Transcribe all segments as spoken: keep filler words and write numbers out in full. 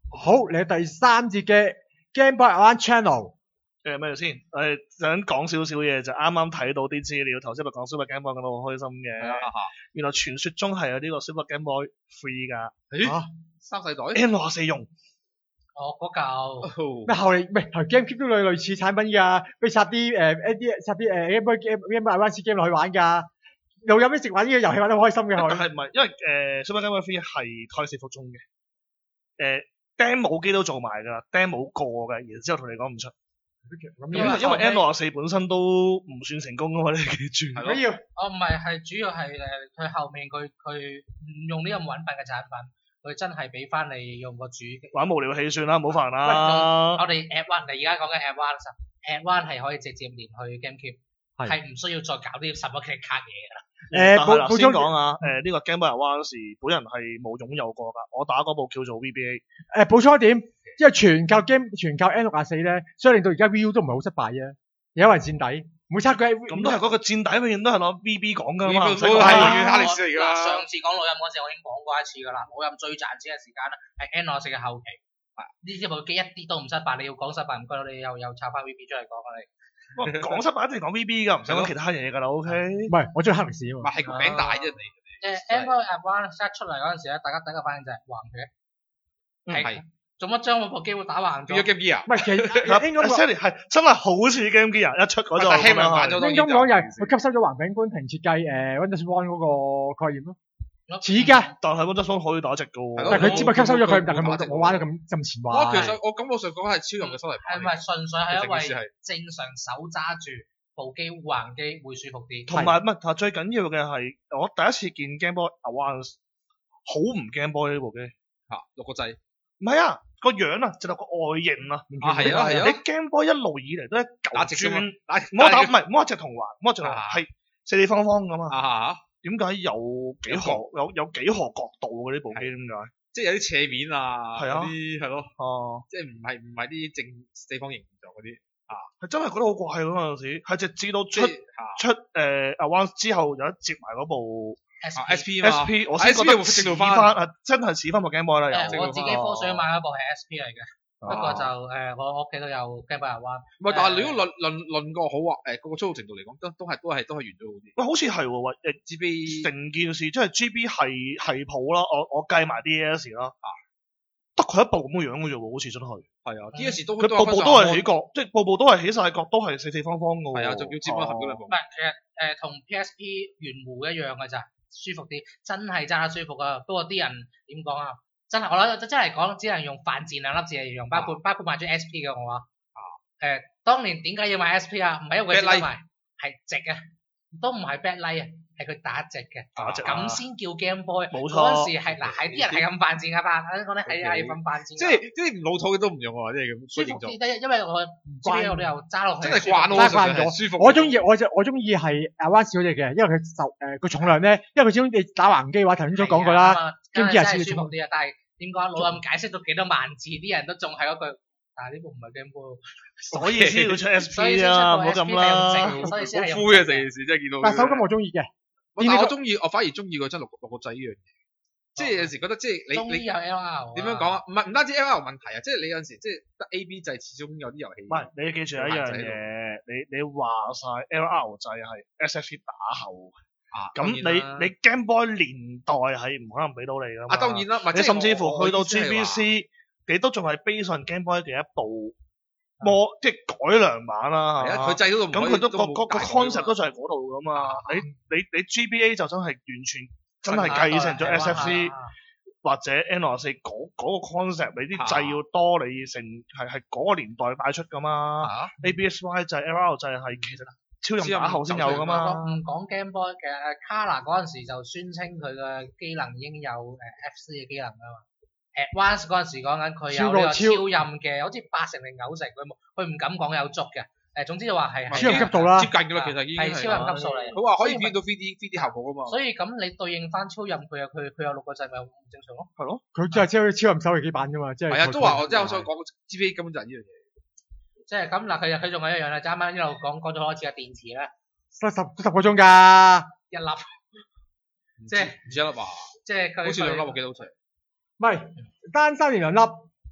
好，嚟第三節嘅 Game Boy Advance Channel。 誒咩先？誒想講少少嘢就啱啱睇到啲資料，頭先咪講 Super Game Boy 講到好開心嘅。原來傳說中係有呢個 Super Game Boy Three 㗎。 誒，三世代 N 六十四用。 哦，嗰嚿咩後嚟唔係 GameCube 都類類似產品㗎，俾插啲誒一啲插啲誒 Game Boy Game Game Boy Advance game 落去玩㗎。又有咩直玩呢個遊戲玩得好開心嘅佢。 但係唔係，因為誒、呃、Super Game Boy Three 係胎死腹中嘅。誒 demo 機都做埋㗎 ，demo 過嘅，然之後同你講唔出。因為因為 N 六十四本身都唔算成功㗎嘛，你記住。 係咯。要。 哦，唔係，係主要係誒佢後面佢佢唔用呢咁穩笨嘅產品，佢真係俾翻你用個主玩無聊氣算啦，唔好煩啦。 我哋 Add One，你而家講緊 Add One，Add One 係可以直接連去 GameCube，係唔需要再搞啲十乜嘅卡嘢㗎啦。 誒，補補充講啊，誒呢個 Game Boy Advance 本人係冇擁有過㗎，我打嗰部叫做 V B A。 誒補充一點，因為全靠 Game 全靠 N 六十四咧，所以令到而家 V U 都唔係好失敗啊，有為墊底，每測佢咁都係嗰個墊底，永遠都係攞 V B 講㗎嘛， 係永遠哈利斯嚟㗎啦。 上次講老任嗰陣，我已經講過一次㗎啦，老任最賺錢嘅時間咧係 N 六十四嘅後期，呢支部機一啲都唔失敗，你要講失敗唔該，你又又抄翻 V B 出嚟講啊你。 講失敗一定講 V B 㗎，唔使講其他嘢㗎啦 ，OK？ 唔係，我中意黑歷史啊嘛。 唔係係個餅大啫，你。 誒 N 六十四 Advance 一出嚟嗰陣時咧，大家第一個反應就係橫嘅，係做乜將我部機會打橫咗？ 變咗 Game Gear 啊？ 唔係，其實應該講係真係好似 Game Gear 一出嗰陣。 但係輕量版咗當然就。 應該講就係佢吸收咗橫餅官平設計誒 Windows One 嗰個概念咯。似㗎， 但係 Windows One 可以打直㗎喎。 但係佢只不過吸收咗佢，但係佢冇冇玩到咁咁前衛。 我其實我感覺上講係超用嘅收嚟。 係咪純粹係因為正常手揸住部機橫機會舒服啲？ 同埋乜？最緊要嘅係我第一次見 Game Boy Advance 好唔 Game Boy 呢部機嚇六個掣。 唔係啊，個樣啊，就係個外形啊。 啊係啊係啊！ 你 Game Boy 一路以嚟都係打直嘅嘛， 唔好打唔係唔好話直同橫，唔好直同橫係四四方方㗎嘛。 啊點解有幾何有有幾何角度嘅呢部機？點解？ 即係有啲斜面啊， 係啊， 啲係咯， 哦， 即係唔係唔係啲正四方形狀嗰啲啊， 係真係覺得好怪嗰陣時，係直至到出出誒 Advance 之後有一接埋嗰部 S P S P，我先覺得似翻啊，真係似翻部 Game Boy 啦。 誒，我自己科水買嗰部係 S P 嚟嘅。不過就誒，我我屋企都有 Game Boy Advance。 唔係，但係你如果論論論個好啊，誒嗰個粗糙程度嚟講，都都係都係都係完咗好啲。 喂，好似係喎，喂誒 G B 成件事即係 G B 係係譜啦，我我計埋 D S 啦，啊，得佢一部咁嘅樣嘅啫喎，好似真係。係啊 ，D S 都佢部部都係起角，即係部部都係起晒角，都係四四方方嘅喎。 係啊，仲要接翻合嗰兩部。 唔係，其實誒同 P S P 圓弧一樣嘅咋，舒服啲，真係揸得舒服啊。不過啲人點講啊？真係我諗真係講，只能用犯賤兩粒字嚟形容，包括、啊、包括買咗 S P 嘅我話，誒、呃，當年點解要買 S P 啊？唔係因為佢值得買，係值啊，都唔係 bad light 啊，係佢打直嘅， 打直咁先叫 Game Boy。 冇錯。 嗰陣時係嗱，係啲人係咁犯賤噶嘛，講咧係係咁犯賤。 即係即係唔老土嘅都唔用啊，即係咁。舒服啲， 因為我唔慣，我哋又揸落去。 真係慣咯， 慣咗。 舒服。 我中意我就我中意係 Advance 嗰隻嘅，因為佢就誒個重量咧，因為佢始終你打橫機嘅話，頭先都講過啦，經濟係舒服啲啊，但係。點講？老咁解釋到幾多萬字，啲人都仲係嗰句，但係呢部唔係 Game Boy， 所以先要出 S P 啊，唔好咁啦， 所以先係好灰啊！成件事真係見到。 但係手感我中意嘅， 但我中意，我反而中意佢真六六個掣呢樣嘢，即係有時覺得即係你你有 L R 點樣講啊？唔係唔單止 L R 問題啊，即係你有陣時即係得 A B 掣，始終有啲遊戲。 唔係，你記住一樣嘢，你你話晒 L R 掣係 S F P 打後。啊，咁你你 Game Boy 年代係唔可能俾到你噶嘛？ 啊，當然啦， 你甚至乎去到 G B C，你都仲係 base 上 Game Boy 嘅一部模，即係改良版啦，係嘛？ 佢製到咁佢都個個個 concept 都就係嗰度噶嘛。你你你 G B A 就真係完全真係繼承咗 S F C 或者 N 六十四嗰嗰個 concept，你啲掣要多，你成係係嗰個年代帶出噶嘛 ？A B S Y 掣 L R 掣係其實。超任打後先有噶嘛？ 唔講 Game Boy 嘅 Color 嗰陣時就宣稱佢嘅機能已經有誒 F C 嘅機能噶嘛。Advance 嗰陣時講緊佢有呢個超任嘅，好似八成定九成，佢冇，佢唔敢講有足嘅。誒，總之就話係超任級數啦， 接近噶啦，其實已經係超任級數嚟。 佢話可以變到 three D three D 效果噶嘛。所以咁你對應翻超任，佢有佢佢有六個掣，咪好正常咯。 係咯， 佢真係超超任手機版噶嘛，即係。 係啊，都話我即係我想講 G B A 根本就係呢樣嘢。 即係咁嗱，佢佢仲有一樣啦，啱啱一路講講咗好多次嘅電池咧， 得十十個鐘㗎， 一粒，即係唔止一粒啊， 即係佢好似兩粒我記得好似， 唔係單三連兩粒，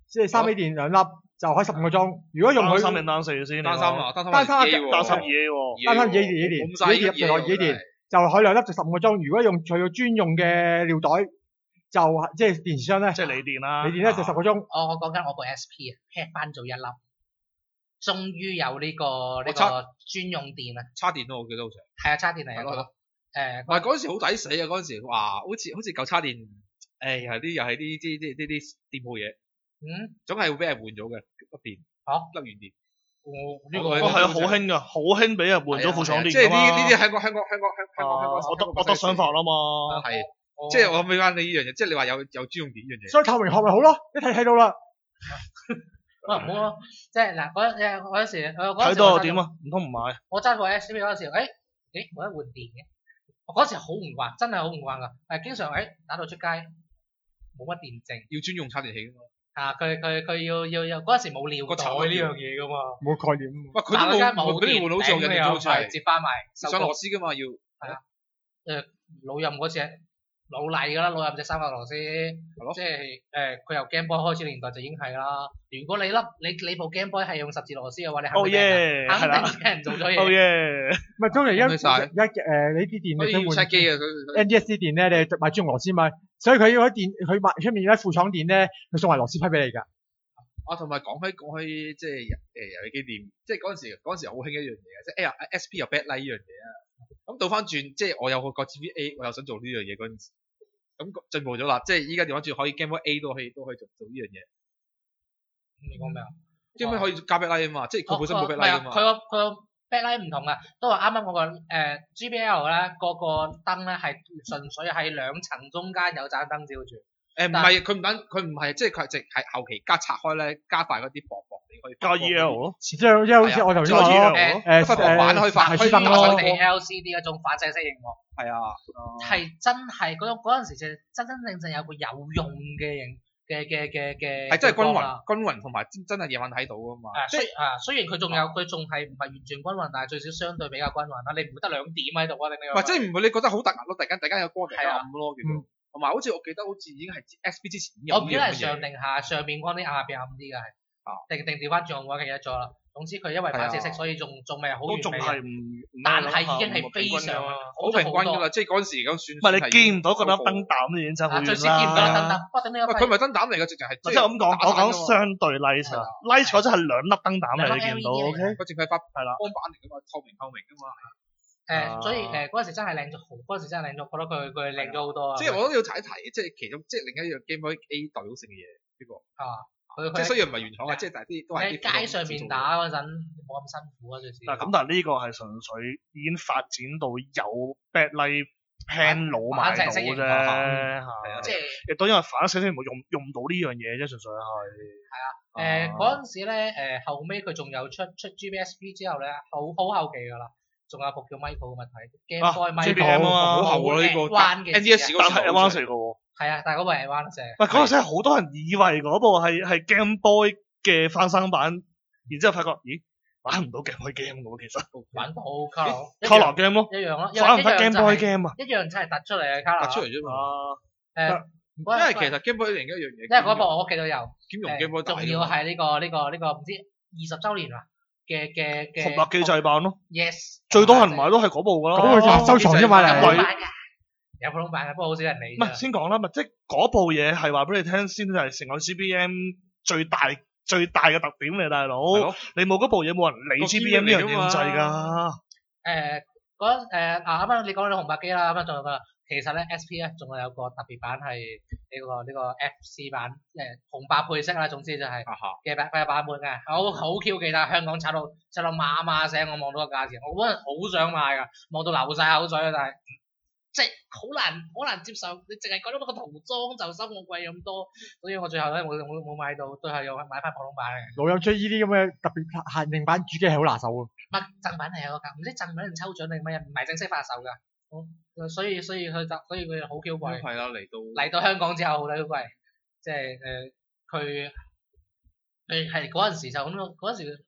即係三 A 電兩粒就可以十五個鐘。如果用佢單三定單四先？ 單三啊，單三單三單三二 A 喎， 單三二 A 電 A 電冇晒 A 電入嚟二 A 電就可以兩粒就十五個鐘。如果用佢個專用嘅尿袋，就即係電池箱咧， 即係鋰電啦。 鋰電咧就十個鐘。 我我講緊我部 S P 啊 ，pack 翻做一粒，終於有呢個呢我插個專用電啊， 叉電咯，我記得好似係啊，叉電嚟嘅係咯係咯。 誒， 唔係嗰陣時好抵死啊！嗰陣時哇，好似好似舊叉電，誒又係啲又係啲啲啲啲啲電鋪嘢， 嗯， 總係會俾人換咗嘅粒電， 好粒原電。 我呢個哦係啊，好興㗎，好興俾人換咗副廠電即係呢㗎嘛呢啲香港香港香港香香港香港我得我得想法啦嘛。 係， 我即係我俾翻你呢樣嘢，即係你話有有專用電呢樣嘢。 所以透明殼咪好咯，一睇睇到啦。 我唔好咯，即係嗱嗰誒嗰陣時，我嗰陣睇時我揸咗到又點啊？唔通唔買？ 我揸部 S P 嗰陣時，誒誒冇得換電嘅，我嗰時好唔慣，真係好唔慣㗎，誒經常誒打到出街冇乜電剩。 要專用叉電器㗎嘛。 啊！佢佢佢要要要嗰陣時冇尿袋呢樣嘢噶嘛， 冇概念。 喂，佢都冇冇俾你換，好似我人哋做出嚟接翻埋上螺絲㗎嘛要。 係啊，誒老任嗰隻老例㗎啦，老任隻三角螺絲，即係誒佢由 Game Boy 開始年代就已經係啦。如果你粒你你部 Game Boy 係用十字螺絲嘅話，你肯定俾人肯定俾人做咗嘢。 哦耶！ 唔係，通常一一誒你啲電你想換機啊，佢 N D S C 電咧，你買專用螺絲嘛，所以佢嗰啲電佢賣出面咧副廠電咧，佢送埋螺絲批俾你㗎。 啊，同埋講開講開即係誒遊戲機店，即係嗰陣時嗰陣時好興一樣嘢嘅，即係 S P 有 backlight 呢樣嘢啊。咁倒翻轉，即係我有個 G B A，我又想做呢樣嘢嗰陣時，咁進步咗啦，即係依家調翻轉可以 Game Boy A 都可以都可以做做呢樣嘢。 你講咩啊 ？Game Boy可以加 backlight 啊嘛，即係佢本身冇 backlight 啊嘛。 佢個佢個 backlight 唔同啊，都話啱啱嗰個誒 G B L 咧，嗰個燈咧係純粹喺兩層中間有盞燈照住。 誒唔係，佢唔等，佢唔係，即係佢係直係後期加拆開咧，加塊嗰啲薄薄你可以加 E L 咯， 即係即係好似我頭先話咯，誒塊薄板可以發，可以燈咯， 地 L C D 嗰種反射式熒幕。 係啊， 係真係嗰種嗰陣時就真真正正有個有用嘅型嘅嘅嘅嘅。 係真係均勻，均勻同埋真真係夜晚睇到㗎嘛。 誒，雖啊雖然佢仲有佢仲係唔係完全均勻，但係最少相對比較均勻啦。你唔會得兩點喺度啊？定你話？ 唔係，即係唔會你覺得好突兀咯？突然間突然間有光突然間暗咯，叫做。 嗯同埋好似我記得好似已經係 S P 之前有。 我唔記得係上定下，上面光啲暗下邊暗啲嘅係。啊。定定調翻轉我記得咗啦。總之佢因為反射式，所以仲仲未係好完美。 都仲係唔， 但係已經係非常好平均㗎啦，即係嗰陣時咁算。 唔係你見唔到嗰粒燈膽已經真係好遠啦。 最少見唔到粒燈膽，不過頂你佢唔係燈膽嚟嘅，直情係。 即係咁講，我講相對 light 啊 ，light 咗真係兩粒燈膽嚟，你見到 OK？ 佢淨係發係啦， 光板嚟㗎嘛，透明透明㗎嘛。 誒，所以誒嗰陣時真係靚咗，嗰陣時真係靚咗，覺得佢佢靚咗好多啊！ 即係我都要睇一睇，即係其中即係另一樣 Game Boy A 代表性嘅嘢呢個。 啊，佢即係雖然唔係原廠嘅，即係但係啲都係喺街上面打嗰陣冇咁辛苦啊，最少。 嗱咁，但係呢個係純粹已經發展到有 backlight panel 買到啫，係啊， 即係亦都因為反射式冇用用唔到呢樣嘢啫，純粹係。 係啊，誒嗰陣時咧，誒後尾佢仲有出出 G B S P 之後咧，好好後期㗎啦。仲有部叫 Michael 嘅物體 ，Game Boy Michael 啊， 好後喎呢個 N D S 嗰時 Advance 嚟嘅喎。 係啊，但係嗰部係 Advance。 喂，嗰陣時好多人以為嗰部係係 Game Boy 嘅翻生版，然之後發覺，咦，玩唔到 Game Boy game 嘅喎，其實。 玩到 Color。 Color game 咯。 一樣咯， 玩唔翻 Game Boy game 啊。 一樣真係突出嚟嘅 Color。 突出嚟啫嘛。 誒， 因為其實 Game Boy 另一樣嘢。 因為嗰部我屋企都有。 兼容 Game Boy 仲要係呢個呢個呢個唔知二十週年啊。嘅嘅嘅紅白機制版咯 ，yes， 最多人買都係嗰部噶啦， 咁佢收藏啫嘛， 有普通版嘅，有普通版嘅，不過好少人理。 唔係先講啦，咪即係嗰部嘢係話俾你聽，先係成個 G B M 最大最大嘅特點嚟，大佬。你冇嗰部嘢，冇人理 G B M 呢樣嘢咁滯㗎。 誒嗰誒嗱啱啱你講到紅白機啦，啱啱仲有個。其實咧 S P 咧仲有個特別版係呢個呢個 F C 版，誒紅白配色啦，總之就係嘅版嘅版本嘅，好好 Q 記得香港炒到炒到麻麻聲，我望到個價錢，我嗰陣好想買㗎，望到流晒口水啊，但係即係好難好難接受，你淨係覺得個塗裝就收我貴咁多，所以我最後咧冇冇冇買到，都係用買翻普通版嘅。 老友追呢啲咁嘅特別限定版主機係好拿手㗎。 乜贈品係有個價，唔知贈品定抽獎定乜嘢，唔係正式發售㗎。所以所以佢就所以佢好 Q 貴， 係啦嚟到嚟到香港之後好 Q 貴，即係誒佢誒係嗰陣時就咁咯，嗰陣時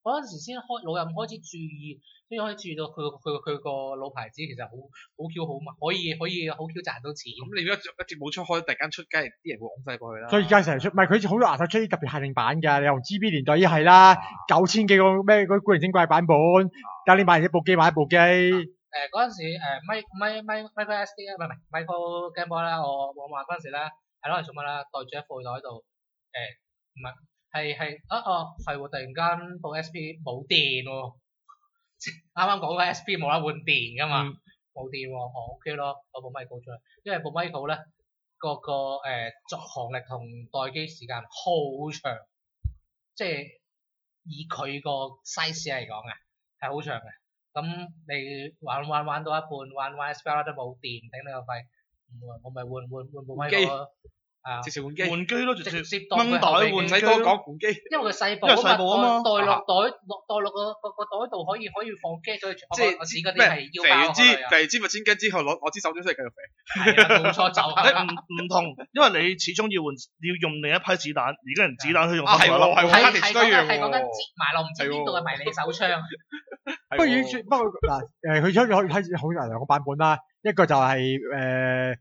嗰陣時先開老任開始注意，先開始注意到佢佢佢個老牌子其實好好 Q 好嘛，可以可以好 Q 賺到錢。 咁你如果一直冇出開，突然間出街，啲人會拱晒過去啦。 所以而家成日出，唔係佢好多顏色出啲特別限定版㗎，你用 G B 年代已係啦，九千幾個咩嗰啲古靈精怪版本，但你買一部機買一部機。 誒嗰陣時誒 Mic Mic Mic Micro S D 啊，唔係唔係 Micro Game Boy 啦，我我話嗰陣時咧係攞嚟做乜啦？袋住喺褲袋度誒，唔係係係啊哦係喎，突然間部 S P 冇電喎，啱啱講個 S P 冇得換電㗎嘛，冇電喎，哦 OK 咯，攞部 Micro 出嚟，因為部 Micro 咧個個誒續航力同待機時間好長，即係以佢個 size 嚟講嘅係好長嘅。咁你玩玩玩到一半，玩玩 S P 都冇電，頂你個肺，我咪換換換部 Micro 咯，啊， 直接換機， 換機咯，直直接接當佢掹袋後備機換機唔使多講換機。 因為佢細部因為細部啊嘛袋落袋落袋落個個個袋度可以可以放機，所以即係我指嗰啲咩？ 係腰肥完支包開啊， 肥完支咪千斤之後攞攞支手錶出嚟繼續肥。 係啊，冇錯就係啦誒唔唔同，因為你始終要換要用另一批子彈，而家人子彈佢用啊係喎三百粒係喎係 cartridge 係都一樣講緊係講緊喎接埋落唔知邊度嘅迷你手槍， 不過已經不過嗱誒，佢出咗可以睇好兩個版本啦，一個就係誒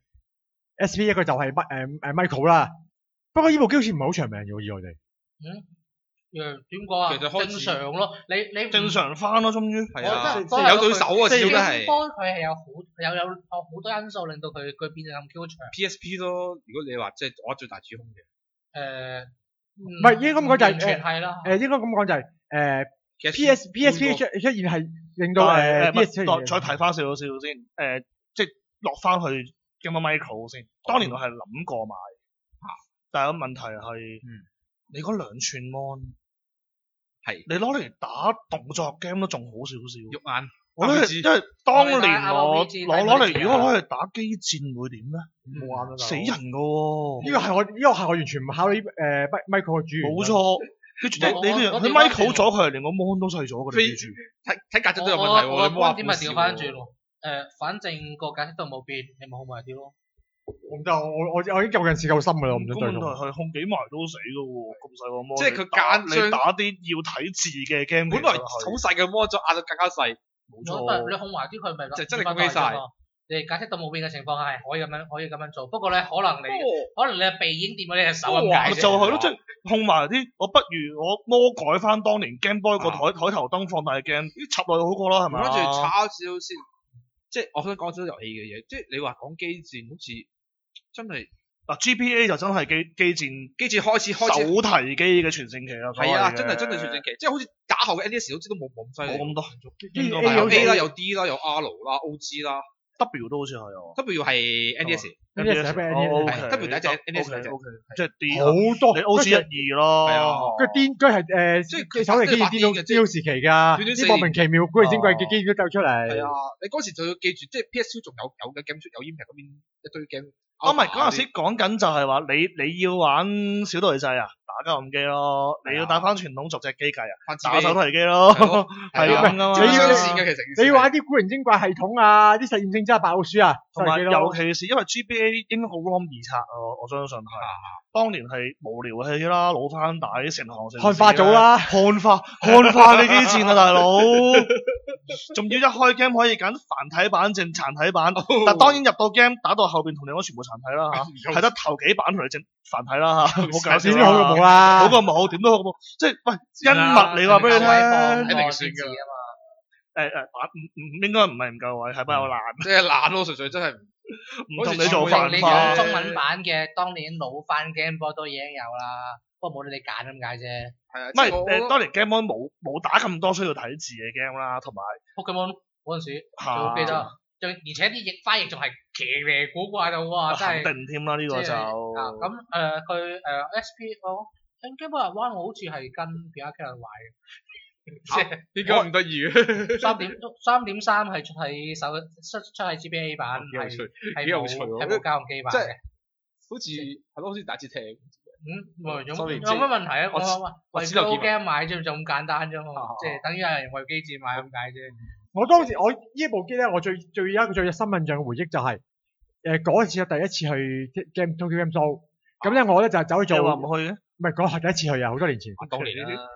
S P， 一個就係乜誒誒 Micro 啦。不過呢部機好似唔係好長命嘅喎，以我哋。 嗯，誒點講啊？ 其實開始正常咯，你你唔正常翻咯，終於係啊， 我覺得有對手啊， 即係始終都係。 波佢係有好有有好多因素令到佢佢變咗咁 Q 長。 P S P 咯，如果你話即係我最大主控嘅。 誒，唔唔係應該咁講就係完全係啦。 誒應該咁講就係誒其實 P S P S P 出出現係令到誒但係誒 P S 出現唔係再提翻少少少先，誒即係落翻去 Game Boy Micro 先。當年我係諗過買，但係個問題係，你嗰兩寸 mon 係你攞嚟打動作 game 都仲好少少。 肉眼。 我覺得 R P G 因為當年我 R P G 攞攞嚟，如果攞嚟打機戰會點咧？ 冇玩啦， 死人噶喎！ 呢個係我呢個係我完全唔考慮誒 Micro 嘅主要。 冇錯，跟住你你佢 Micro 咗佢係連個 mon 都細咗嘅，你記住。 睇睇格質都有我問題喎， 我你唔好話點咪調翻轉喎。 喎？誒，反正個解釋都冇變，你咪好埋啲咯。 我唔得，我我我已經夠近視夠深㗎啦，我唔想咁問題再用。 係控幾埋都死噶喎，咁細個 mon。 即係佢打間將你打啲要睇字嘅 game， 本來好細嘅魔咗壓到更加細。 冇我但係你錯。 控埋啲佢咪就真係攻擊晒。 你解釋到冇變嘅情況下係可以咁樣可以咁樣做，不過咧可能你可能你嘅鼻已經掂到你隻手咁解啫。 就係咯，即係控埋啲，我不如我魔改翻當年 Game Boy 個台台頭燈放大鏡插落去好過啦，係咪跟住啊？ 炒少少先，即係我想講少少遊戲嘅嘢，即係你話講機戰好似真係嗱 G P A 就真係機機戰機戰開始開始手提機嘅全盛期啦。 係啊， 所謂嘅真係真係全盛期，即係好似打後嘅 N D S 好似都冇冇咁犀利， 冇咁多， 應該有有 A 啦，有 D 啦，有 R 啦，O G 啦 W 都好似係啊。 ，W 係 N D S， N D S 係咩 N D S 哦係 W 第一隻 N D S 第一隻 O K，即係 D 好多你 O G 一二咯。 係啊佢癲，佢係誒， 即係即係手提機癲到癲到時期㗎， 短短四啲莫名其妙古靈精怪嘅機都走出嚟。 係啊，你嗰時就要記住，即係 P S two 仲有有嘅 game 出，有 Impact 嗰邊一堆 game。 啊，唔係嗰陣時講緊就係話你你要玩小隊制啊，打家用機咯，你要帶翻傳統逐隻機計啊，打手提機咯，係咁噶嘛。 你要線嘅其實。 你要玩啲古靈精怪系統啊，啲實驗性真係白老鼠啊， 同埋手提機咯尤其是因為 G B A 應該好 ROM 易拆啊，我相信係。當年係無聊戲啦，老翻帶成行成市漢化組啦， 漢化漢化你機戰啊，大佬，仲要一開 game 可以揀繁體版定殘體版，但當然入到 game 打到後邊同你講全部殘體啦嚇，係得頭幾版同你正繁體啦嚇，好搞笑點都好過冇啦， 好過冇，點都好過冇，即係喂恩物你話俾你聽， 一定算㗎啊嘛。 誒誒版唔唔應該唔係唔夠位，係比較難， 即係懶咯，純粹真係唔唔同你做繁你繁化講。中文版嘅，當年老翻 Game Boy 都已經有啦，不過冇你哋揀咁解啫。 係啊， 唔係即係我誒，當年 Game Boy 冇冇打咁多需要睇字嘅 game 啦，同埋 Pokemon 嗰陣時， 嚇我記得，仲而且啲譯翻譯仲係奇離古怪到哇，真係肯。定添啦，呢個就啊咁誒佢誒 S P 我 Game Boy One 我好似係跟 P R K 人買嘅。 即係點解唔得意嘅？ 三點三點三係出喺手出出喺 G B A 版，係幾有趣係幾有趣喎冇係冇家用機版即係嘅。 好似係咯，好似第一次聽。 嗯，冇有 Sorry， 有乜問題啊？ 我我話為我知道 Go 見 Game 買啫，就咁簡單啫嘛啊， 即係等於有人為機戰買咁解啫。 我當時我呢部機咧，我最最有一個最深印象嘅回憶就係誒嗰一次我第一次去 Game Tokyo Game Show，咁咧我咧就走去做， 你話唔去嘅？ 唔係嗰係第一次去啊，好多年前。 當年啦，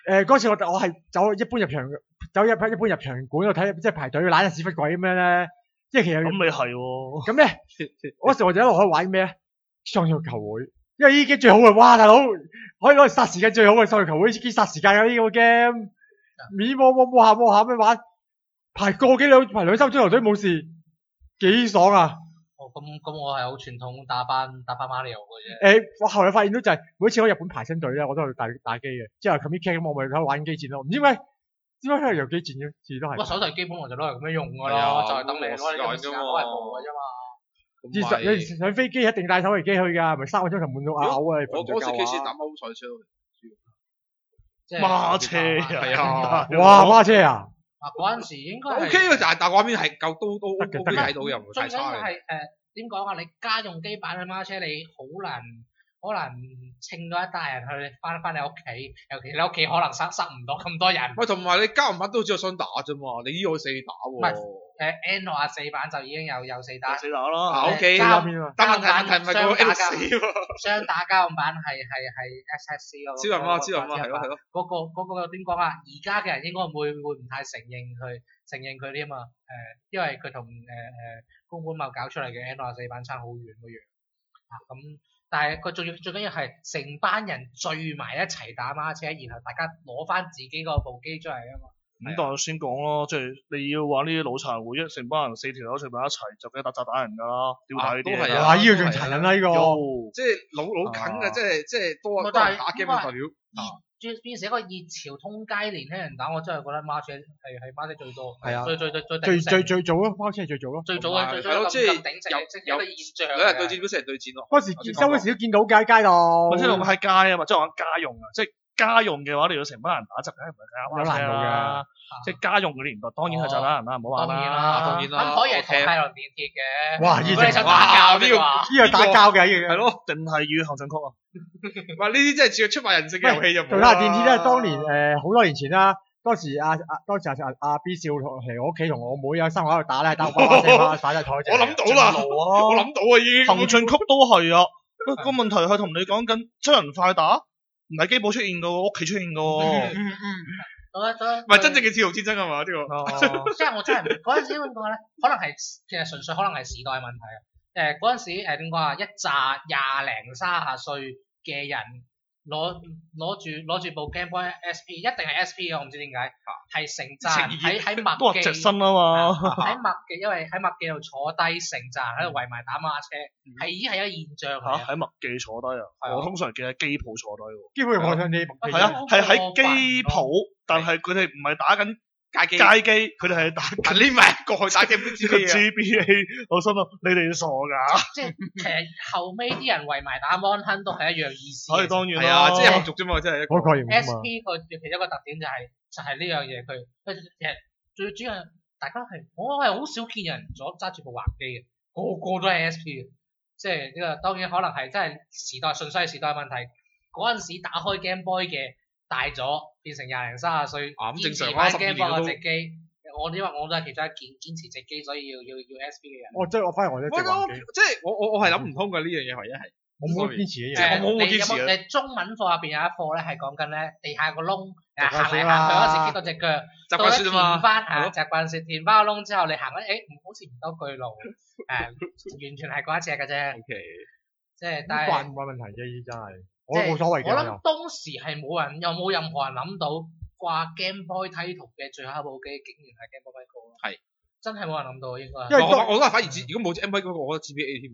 誒嗰次我我係走一般入場，走一一般入場館度睇，即係排隊攬隻屎忽鬼咁樣咧。即係其實咁咪係喎。 咁咧，嗰時我就一路喺度玩咩？雙人球會，因為呢啲最好嘅，哇大佬可以攞嚟殺時間最好嘅雙人球會，呢啲殺時間嘅呢個 game，咪摸摸摸下摸下咁樣玩，排個幾兩排兩三鐘頭隊冇事，幾爽啊！ 哦，咁咁我係好傳統打翻打翻馬里奧嘅啫。 誒，我後來發現到就係每次我日本排親隊咧，我都去打打機嘅，之後 commit c 咁我咪喺度玩機戰咯。唔知點解點解喺度遊機戰嘅，次都係。 不過手提機本來就攞嚟咁樣用㗎係啊咯，就係等你攞嚟咁時間攞嚟播嘅啫嘛。 其實有時上飛機一定帶手提機去㗎，咪三個鐘頭悶到嘔啊！ 我嗰時 K 先打歐賽車， 即係孖車係啊， 哇孖車啊！ 啊嗰陣時應該 O 係 K 嘅，但係但係畫面係夠都都得嘅 O 得 K 嘅睇到又唔會太最緊要差嘅。 係誒點講啊？你家用機版嘅孖車，你好難好難稱到一大人去翻翻你屋企，尤其你屋企可能塞塞唔到咁多人。 喂，同埋你交唔版都只有雙打啫嘛，你呢個四打喎。 唔係誒 N 六啊四版就已經有有四打， 死打啦。 啊 O K， 交但問題問題唔係個 N 四喎。 雙打家用版係係係 S S C 咯。 超人啊，超人啊，係咯係咯。 嗰個嗰個點講啊？而家嘅人應該會會唔太承認佢承認佢啲啊嘛誒，因為佢同誒誒宮本茂搞出嚟嘅 N 六啊四版差好遠嗰樣啊咁。但係佢最最緊要係成班人聚埋一齊打孖車，然後大家攞翻自己嗰部機出嚟啊嘛。 咁但係先講咯，即係你要玩呢啲腦殘會，一成班人四條友聚埋一齊，就梗係打砸打人㗎啦，屌睇呢啲嘢。 都係啊哇！呢個仲殘忍啦呢個。 即係老老近嘅，即係即係多多人打 game 嘅代表。 變變成一個熱潮，通街年輕人打，我真係覺得孖車係係孖車最多。 係啊最最最最最最最早咯，孖車係最早咯。 最早嘅最早咁係咯即係咁鼎盛有嘅一個現象兩人對戰表四人對戰咯。 嗰時見收嗰時都見到街街度。 我知道我喺街啊嘛，即係玩家用啊，即係家用嘅話，你要成班人打就梗係唔係架孖車啦。即係家用嘅年代，當然係砸打人啦，唔好玩當然啦。 當然啦咁可以係同泰倫電鐵嘅。 哇！呢隻如果你想打交哇嘅話， 呢個打交嘅呢個。 係咯， 定係與後進曲啊？ 哇！呢啲真係似個出賣人性嘅遊戲就唔好做下電鐵咧，當年誒好多年前啦，當時阿阿當時阿阿 B 少嚟我屋企同我妹啊生活喺度打咧，打我爸爸打打台。 我諗到啦，我諗到啊已經。 後進曲都係啊，個問題係同你講緊真人快打，唔係機堡出現嘅喎，屋企出現嘅喎。 好啦好啦， 唔係真正嘅鐵路戰爭係嘛？呢個即係我真係嗰陣時點講咧？可能係其實純粹可能係時代問題啊。誒嗰陣時誒點講啊？一紮廿零卅歲嘅人攞攞住攞住部 Game Boy S P，一定係 S P 嘅，我唔知點解，係成扎人喺喺麥記都話直身啊嘛。 喺麥記，因為喺麥記度坐低，成扎人喺度圍埋打孖車，係已經係一個現象嚟嘅。 嚇喺麥記坐低啊！我通常記喺機鋪坐低喎。 基本上我向你係啊，係喺機鋪，但係佢哋唔係打緊街機。 街機，佢哋係打緊呢咪過去打 game 都知咩 G B A。我心諗你哋傻㗎。 即係其實後尾啲人圍埋打 Mon Hun 都係一樣意思嘅。 所以當然係啊， 啦， 即係後續啫嘛，真係一個。 嗰個概念 S 啊嘛。 P 個其中一個特點就係就係呢樣嘢，佢佢其實最主要係大家係我係好少見人咗揸住部橫機嘅，個個都係 S P 嘅。即係呢個當然可能係真係時代順勢時代問題。嗰陣時打開 Game Boy 嘅大咗，變成廿零卅歲， 啊咁正常啦玩十二 Game 年 Boy 都個直機。我因為我都係其中一件堅持直機，所以要要要 S P 嘅人。 我即係我反而我都喂， 直橫機， 即係我我我係諗唔通嘅呢樣嘢，唯一係我冇堅持嘅即係嘢。 我冇冇堅持啊你有冇誒中文課入邊有一課咧係講緊咧地下個窿，誒習慣行嚟説啦行去嗰時棘到隻腳， 習慣到一説啊嘛填翻係咯係習慣説填翻個窿之後，你行咧誒唔好似唔多句路，誒完全係嗰一隻嘅啫， O K。 即係但係慣唔慣問題啫，呢啲真係，我即係冇所謂嘅。 我諗當時係冇人又冇任何人諗到掛 Game Boy Title 嘅最後一部機竟然係 Game Boy Micro， 係真係冇人諗到應該係。 因為我我我都係反而知，如果冇隻 M P 嗰個，我覺得 G B A 添。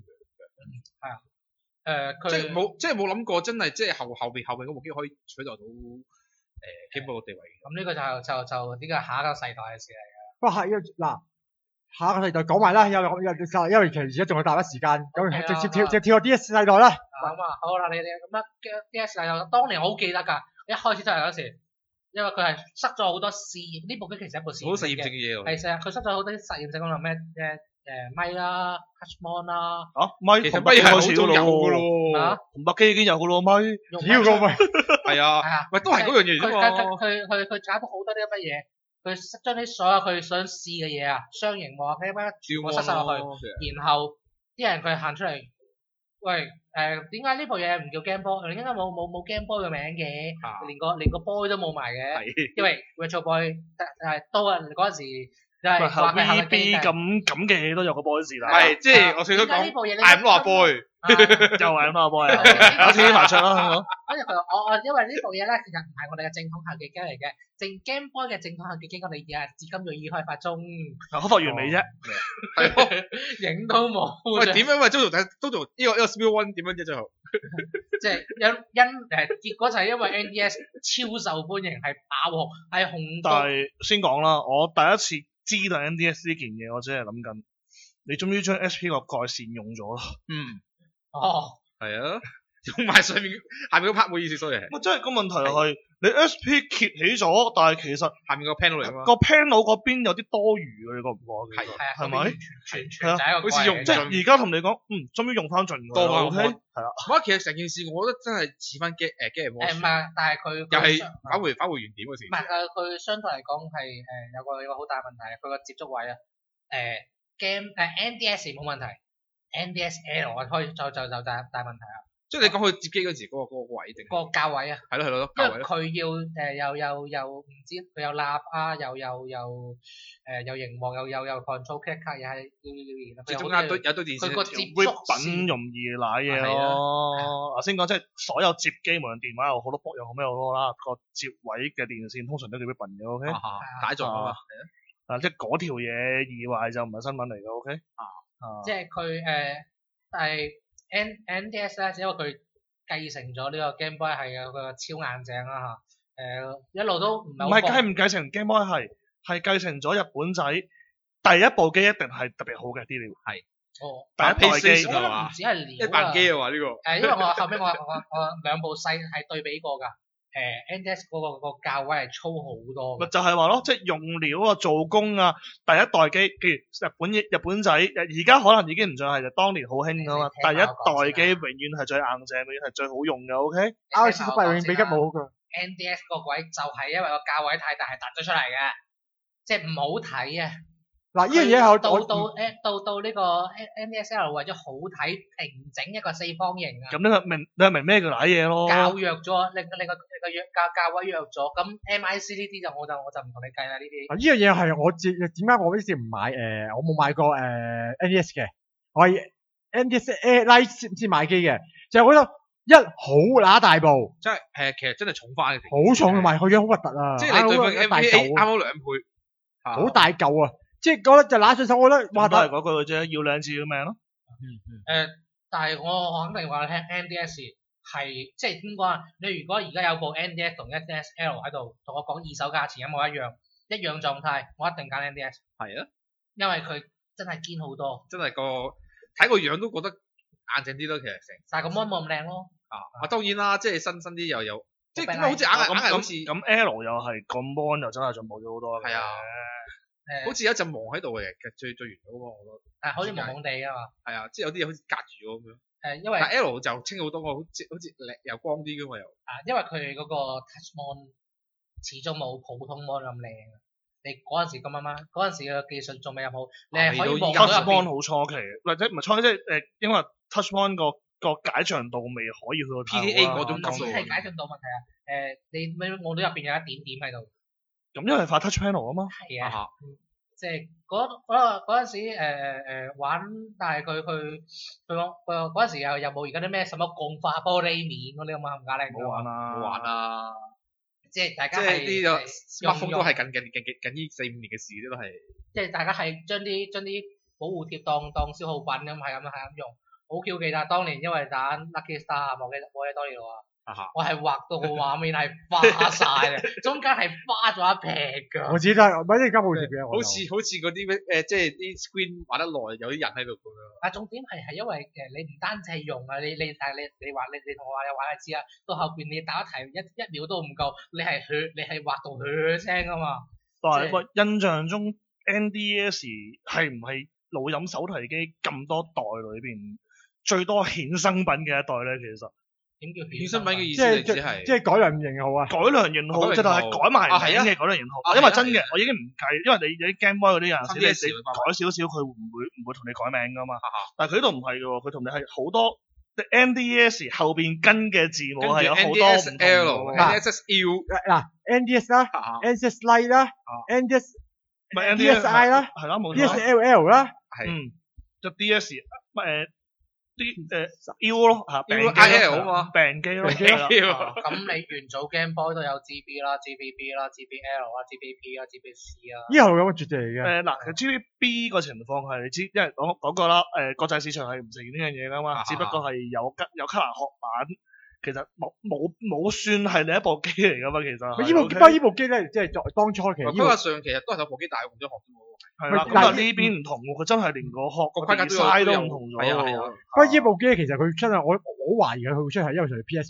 誒佢即係冇，即係冇諗過，真係即係後後邊後邊嗰部機可以取代到誒 Game Boy 嘅地位。 咁呢個就就就呢個係下一個世代嘅事嚟嘅。 不過係嗱，下一個世代講埋啦，因為因為因為其實而家仲有大把時間，咁 OK 啦直接跳直跳到 D S 世代啦。 咁啊，好啦，你哋咁樣 D S 就當年我好記得㗎，一開始真係嗰時，因為佢係塞咗好多試驗，呢部機其實係一部試驗好多實驗性嘅嘢喎。 係成日佢塞咗好多啲實驗性，可能咩誒誒咪啦、touch mon 啦， 啊咪其實同北機咪係好開始早有㗎咯， 咯啊同北機已經有㗎咯咪。 用只要個咪係啊， 係啊， 喂，都係嗰樣嘢佢佢啫嘛。 佢佢佢搞到好多啲乜嘢，佢塞將啲所有佢想試嘅嘢啊，雙熒幕啊，佢乜全部塞晒落去，然後啲人佢行出嚟， 喂誒點解呢部嘢唔叫 Game Boy？點解冇冇冇 Game Boy 嘅名嘅？ 啊連個連個 boy 都冇埋嘅。 係因為 Virtual Boy 誒都係嗰陣時就係咪話佢係 V 咪 B 機咁咁嘅嘢都有個 boys 啦， 係即係我最想講點解呢部嘢你 ，I'm not a boy。 啊又係咁啊 boy 啊，打天麻雀啦， 跟住佢話我我因為呢部嘢咧，其實唔係我哋嘅正統後記機嚟嘅，正 Game Boy 嘅正統後記機，我哋而家至今仲已開發中， 開發完未啫？ 係咯。 影都冇。 喂，點樣？喂，Jojo 睇 Jojo 呢個呢個 Spill One 點樣啫？最後即係因因誒結果就係因為 N D S 超受歡迎，係爆紅，係紅到。 但係先講啦，我第一次知道 N D S 呢件嘢，我只係諗緊，你終於將 S P 個蓋善用咗啦。 嗯哦， 係啊，同埋上面下面嗰 part 冇意思，sorry。 喂，真係個問題係你 S P 揭起咗，但係其實下面個 panel 嚟㗎嘛。 個 panel 嗰邊有啲多餘嘅，你覺唔覺？其實係啊， 係咪？ 全全全就係一個好似用即係而家同你講，嗯，終於用翻盡㗎啦多啊 ，OK，係啦。 我覺得其實成件事，我覺得真係似翻 Game 誒 Game 誒唔係，但係佢又係佢返回返回原點嗰時唔。係誒，佢相對嚟講係誒有個有個好大問題，佢個接觸位啊誒 game 誒 N D S 冇問題，N D S L 我可以就就就大大問題啦， 即係你講佢接機嗰時嗰個嗰個位定個價位啊， 係咯係咯， 因為價位咯。 佢要誒又又又唔知佢有蠟啊，又又又誒有熒幕，又又又 control click 卡，又係要要要， 即係中間有堆有堆電線。 佢個接觸 whip 品線容易舐嘢係咯。嗱先講即係所有接機，無論電話又好，多波又好咩又好啦，個接位嘅電線通常都叫 whip 品嘅，OK。 啊打中啊嘛。 啊，即係嗰條嘢易壞就唔係新聞嚟嘅，OK。 啊啊， 即係佢誒，但係 N N D S 咧，只因為佢繼承咗呢個 Game Boy 係有個超硬淨啦嚇，誒一路都唔係唔係好放繼唔繼承 Game Boy 係係繼承咗日本仔第一部機一定係特別好嘅啲料， 哦， 第一代機 PlayStation 我覺得唔係嘛？ 止係一料啊， 扮機啊嘛呢個。 誒，因為我後尾我我我兩部細係對比過㗎，誒 N D S 嗰個個價位係粗好多咪㗎， 就係話咯，即係用料啊、做工啊，第一代機，譬如日本日本仔，而家可能已經唔再係，就當年好興噶嘛。第一代機永遠係最硬淨，永遠係最好用嘅，OK。 R S 都係永遠比吉冇好㗎。 N D S 個位就係因為個價位太大係突咗出嚟嘅，即係唔好睇啊！ 嗱，呢樣嘢係我到到誒到到呢個 N D S L 為咗好睇平整一個四方形啊， 咁你咪明，你係明咩叫舐嘢咯？ 較弱咗，令令個令個弱價價位弱咗，咁 M I C 呢啲就我就我就唔同你計啦呢啲。 啊！呢樣嘢係我自點解我呢次唔買誒？我冇買過誒 N D S 嘅，我係 N D S Air Lite 先先買機嘅，就係我覺得一好乸大部， 真係誒，其實真係重翻嘅。 好重同埋佢樣好核突啊！ 即係你對比啱啱 M P A 啱大嚿啊啱兩倍。 好大嚿啊！即係覺得就揦上手，我覺得哇！ 都係嗰句嘅啫，要兩次嘅命咯。 誒，但係我肯定話你聽 N D S 係即係點講啊？你如果而家有部 N D S 同 N D S L 喺度，同我講二手價錢一模一樣，一樣狀態，我一定揀 N D S， 係啊， 因為佢真係堅好多， 真係個睇個樣都覺得硬淨啲咯，其實成。 但係個 mon 冇咁靚咯。 啊，啊當然啦，即係新新啲又有，即係點解好好似硬係硬係好咁似咁 L 又係個 mon 又真係進步咗好多嘅。 係啊， 誒好似有一陣黃喺度嘅，其實最最原嗰個我覺得係好似蒙蒙地啊嘛。 係啊，即係有啲嘢好似隔住咗咁樣。 誒，因為但 L 就清好多，我好似好似靚又光啲噶嘛又。 啊，因為佢嗰個 touch mon 始終冇普通 mon 咁靚啊。你嗰陣時咁啱啱，嗰陣時嘅技術仲未咁好，你係可以望到 touch 入 mon 邊。 好初期，或者唔係初期，即係誒，因為 touch mon 個個解像度未可以去到 P D A 嗰種唔級數止係解像度問題啊。誒，你你望到入邊有一點點喺度。 咁因為發 touch panel 啊嘛。 係啊。 啊即係嗰嗰嗰陣時誒誒玩，但係佢佢佢講佢嗰陣時又又冇而家啲咩什麼鋼化玻璃面嗰啲咁啊，冚家靚唔好玩啦， 好玩啦， 即係大即家係係啲係就 smartphone 都係近近近近近呢四五年嘅事啫都係。 即係大家係將啲將啲保護貼當當消耗品咁係咁係咁用，好 Q 記得當年因為打 Lucky Star 冇記得冇記得當年我啊， 啊哈我係畫到個畫面係花晒嘅，中間係花咗一撇㗎。 我自己都係，唔係而家冇貼嘅，我就好似好似嗰啲咩誒，即係啲 screen 玩得耐有啲人喺度咁樣。 但重點係係因為誒你唔單止係用啊，你你但係你你話你你同我話你玩就知啦，到後邊你打一題一一秒都唔夠，你係血你係畫到血聲啊嘛。 但係即係喂印象中 N D S 係唔係腦飲手提機咁多代裏邊最多衍生品嘅一代咧？其實點叫衍生品嘅意即係即思你只係係即係改良型號啊！ 改良型號， 改良型號即係係改埋啊係啊名嘅改良型號啊。 因為真嘅係啊係啊， 我已經唔計，因為你有啲 Game Boy 嗰啲有陣時你三 D S 你會慢慢改少少，佢唔會唔會同你改名噶嘛。 啊但係佢呢度唔係嘅喎，佢同你係好多 N D S 後邊跟嘅字母係有好多唔 N D S 同 L、 嘅 N D S U 嗱 N D S 啦啊 ，N D S Lite 啦，N D S 唔係 D S I 啦係啦冇 ，D S 錯， L L 啦， 係嗯，就 D S 乜誒 D 誒 U 咯嚇，病 U 機 I L 咯啊嘛病機咯， 病機咯係啦啊咁你元祖 Game Boy 都有 G B 啦、G B B 啦、G B L 啦、G B P 啦、G B C 啦。 呢個有個絕技嚟嘅。 誒嗱，其實 G B B 個情況係你知，因為講講過啦，誒國際市場係唔承認呢樣嘢噶嘛， 啊只不過係有吉有卡蘭殼板，其實冇冇冇算係另一部機嚟噶嘛，其實係。 佢呢部 OK？ 不過呢部機咧，即係作當初其實呢部規格上其實都係有部機大換咗殼啫喎。 係啦，咁嗱呢但係呢邊唔同喎，佢真係連個殼個規格都有 design 都都有唔同咗係啊係啊喎。 不過呢部機其實佢真係我我好懷疑佢會出係因為佢係 P S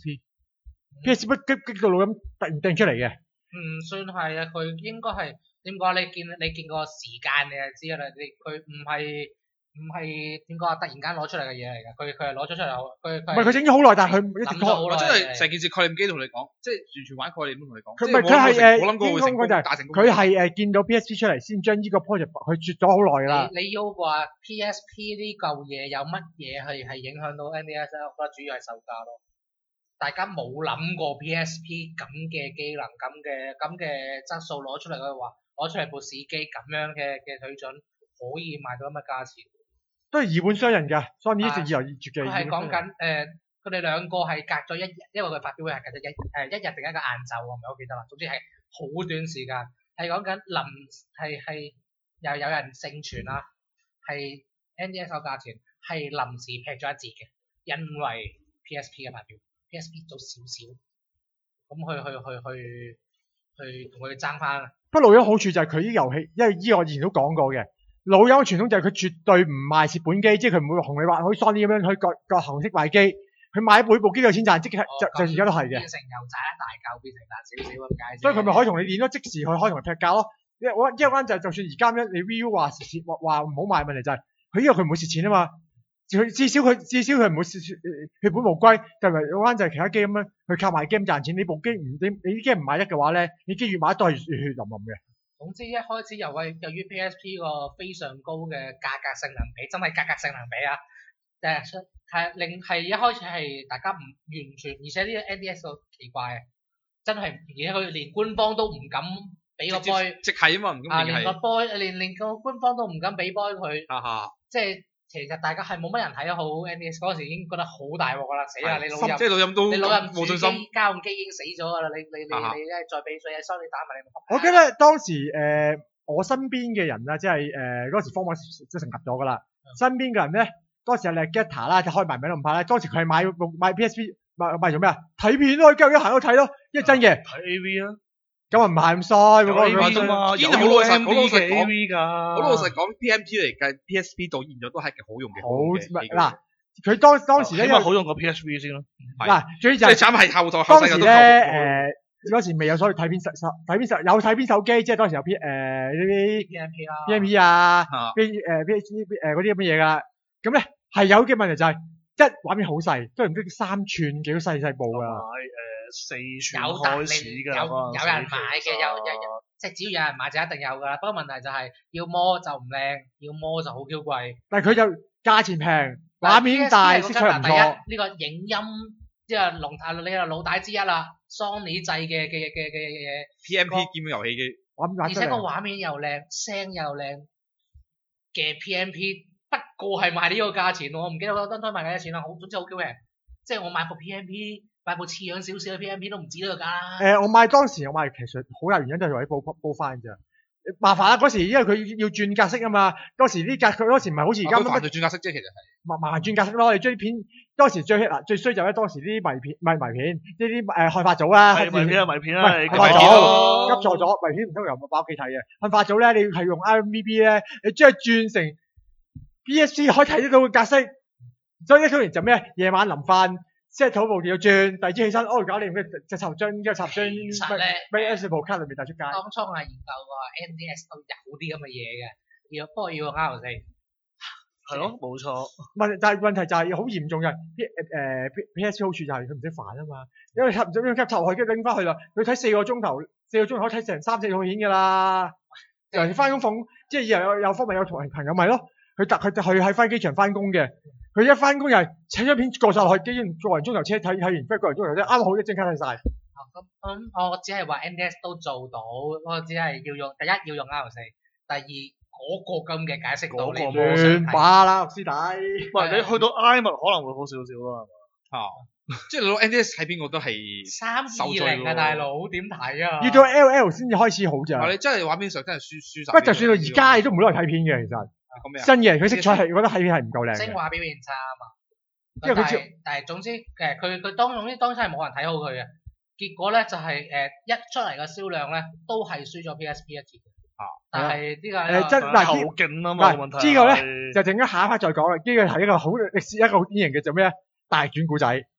P，P S P 激激到腦咁突然掟出嚟嘅。 唔算係啊，佢應該係點講？你見你見個時間你就知啦。你佢唔係唔係點講啊？突然間攞出嚟嘅嘢嚟㗎。佢佢係攞咗出嚟，佢佢唔係佢整咗好耐，但係佢一直諗咗好耐拖。 即係成件事概念機同你講，即係完全玩概念咁同你講。 佢唔係佢係誒我諗過會成功， 應該講就係大成功。 佢係誒見到 P S P 出嚟先將呢個 project 佢絕咗好耐㗎啦。 你你要話 P S P 呢嚿嘢有乜嘢係係影響到 N D S 咧？我覺得主要係售價咯。大家冇諗過 P S P 咁嘅機能、咁嘅咁嘅質素攞出嚟嘅話，攞出嚟部市機咁樣嘅嘅水準，可以賣到咁嘅價錢。 都係二本雙人㗎，Sony 一直以來絕技。 佢係講緊誒，佢哋兩個係隔咗一日，因為佢發表會係隔咗一誒一日定一個晏晝，我唔係好記得啦。總之係好短時間，係講緊臨係係又有人盛傳啦，係 N D S 個價錢係臨時劈咗一折嘅，因為 P S P 嘅發表 ，P S P 早少少，咁去去去去去同佢哋爭翻。 不過老友好處就係佢啲遊戲，因為依個我以前都講過嘅。老友嘅傳統就係佢絕對唔賣蝕本機，即係佢唔會同你話好似 Sony 咁樣去各各行式賣機。佢買每部機有錢賺，即係就就而家都係嘅。 變成又賺一大嚿，變成賺少少咁解。 所以佢咪可以同你練咯，即時去可以同你劈價咯。因為我一關就係就算而家咁樣，你 Wii U 話蝕話話唔好賣，問題就係佢因為佢唔會蝕錢啊嘛。佢至少佢至少佢唔會蝕血血本無歸，就係有關就係其他機咁樣，佢靠賣 game 賺錢。你部機唔你你啲機唔買得嘅話咧，你機越買都係血血淋淋嘅。 總之一開始由於由於 P S P 個非常高嘅價格性能比，真係價格性能比啊！誒係令係一開始係大家唔完全，而且呢個 N D S 好奇怪嘅，真係而且佢連官方都唔敢俾個 boy 直係啊嘛，唔啊， 咁連個 boy 連連個官方都唔敢俾 boy 佢， 哈哈， 即係其實大家係冇乜人睇得好 N D S 嗰陣時已經覺得好大鑊㗎啦，死啦！你老任即係老任都你老任冇信心。 機家用機已經死咗㗎啦，你你你啊你咧再俾水啊，Sony打埋你。 我記得當時誒、呃、我身邊嘅人啊，即係誒嗰時方網即係成立咗噶啦。身邊嘅人咧，當時係 Legetta 啦，就開埋名都唔怕啦。當時佢係買買 P S P 買買做咩啊？睇片咯，跟住一行去睇咯，因為真嘅。 睇 A V 啊， 咁啊唔係咁衰， 有嗰 A 個 V 啫嘛，有堅好老實 M 好老 V 實嘅 A V 㗎。 好老實講，P M P 嚟計 P S P 到現在都係好用嘅。 好嘅嗱，佢當當時咧， 起碼好用過 P S V 先咯。 嗱，最就係即係慘係後台後世都當時咧誒。嗰時未有所謂睇片手手睇片手有睇片手機，即係當時有 P 誒呢啲 P M P 啦 P M P 啊啊 ，P 誒 P H 誒嗰啲咁嘅嘢噶。咁咧係有嘅問題就係一畫面好細，都唔知三寸幾多細細部買㗎。 誒四寸有但開始你㗎啦， 有嗰陣時有人買嘅，有有有，即係只要有人買就一定有㗎啦。不過問題就係要摸就唔靚，要摸就好 Q 貴。 但係佢就價錢平，畫面大，色彩唔錯。 第一呢個影音即係龍頭，你係老大之一啦。Sony 製嘅嘅嘅嘅嘅 P M P 兼遊戲機， 而且個畫面真係畫面又靚，聲又靚嘅 P M P，不過係賣呢個價錢喎，我唔記得我當初賣幾多錢啦，好總之好 Q 平，即係我買部 P M P，買部似樣少少嘅 P M P 都唔止呢個價啦。 誒，我買當時我買其實好大原因都係為咗煲煲翻咋。麻煩啦嗰時，因為佢要轉格式啊嘛。當時啲格佢嗰時唔係好似而家都乜煩到轉格式啫，其實係。 麻麻煩轉格式咯。你將啲片當時最嗱最衰就係當時啲迷片唔係迷片，呢啲誒開發組啦， 係迷片啊迷片啦，你開發迷片組咯急錯咗，迷片唔通由我翻屋企睇嘅。開發組咧，你係用 I M V B 咧，你將佢轉成 P S P 可以睇得到嘅格式。所以咧，通常就咩？夜晚臨瞓 set 好部電腦轉，第二朝起身，哦搞掂，佢就插張，跟住插張實咧咩 S 部卡裏面帶出街。 當初我係研究過 N D S 都有啲咁嘅嘢嘅，要不過要 R 四。 係咯，冇錯。 問但係問題就係好嚴重嘅 P 誒 P P S P 好處就係佢唔使煩啊嘛，因為插唔使咁插落去，跟住拎翻去啦。佢睇四個鐘頭，四個鐘頭可以睇成三四套片㗎啦。尤其翻工放，即係有有方面有同朋友咪咯，佢特佢佢喺翻機場翻工嘅， 佢一翻工又係請咗片過晒落去，竟然個人鐘頭車睇睇完，不過個人鐘頭車啱好一即刻睇晒。 咁咁，我只係話 N D S 都做到，我只係要用第一要用 R 四，第二嗰個咁嘅解釋道理嗰個冇想亂睇。 把啦，師弟。 唔係你去到 iMac 可能會好少少啦， 啊，即係攞 N D S 睇邊個都係三二零啊，大佬點睇啊？ 要到 L L 先至開始好咋。 話你真係畫面上真係輸輸晒。 不過就算到而家，你都唔會攞嚟睇片嘅，其實。 咁樣。 新嘅人佢色彩係，我覺得睇片係唔夠靚嘅。 精華表現差啊嘛。 因為佢知但係但係總之誒，佢佢當總之當真係冇人睇好佢嘅，結果咧就係、誒、一出嚟嘅銷量咧都係輸咗 P S P 一截。 啊！ 但係呢個誒真嗱後呢勁啊嘛，個問題嗱呢個咧係就陣間下一 part 再講啦。呢個係一個好歷史一個好典型嘅就咩咧？大轉古仔。